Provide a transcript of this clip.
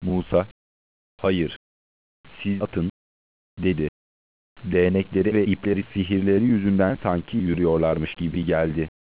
Musa, "Hayır, siz atın," dedi. Değnekleri ve ipleri sihirleri yüzünden sanki yürüyorlarmış gibi geldi.